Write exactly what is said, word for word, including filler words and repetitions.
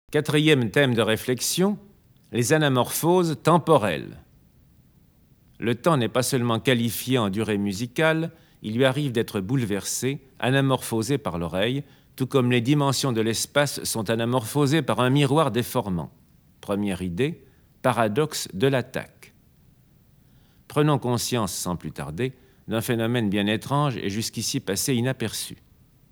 Quatrième thème de réflexion, les anamorphoses temporelles. Le temps n'est pas seulement qualifié en durée musicale, il lui arrive d'être bouleversé, anamorphosé par l'oreille, tout comme les dimensions de l'espace sont anamorphosées par un miroir déformant. Première idée, paradoxe de l'attaque. Prenons conscience sans plus tarder d'un phénomène bien étrange et jusqu'ici passé inaperçu.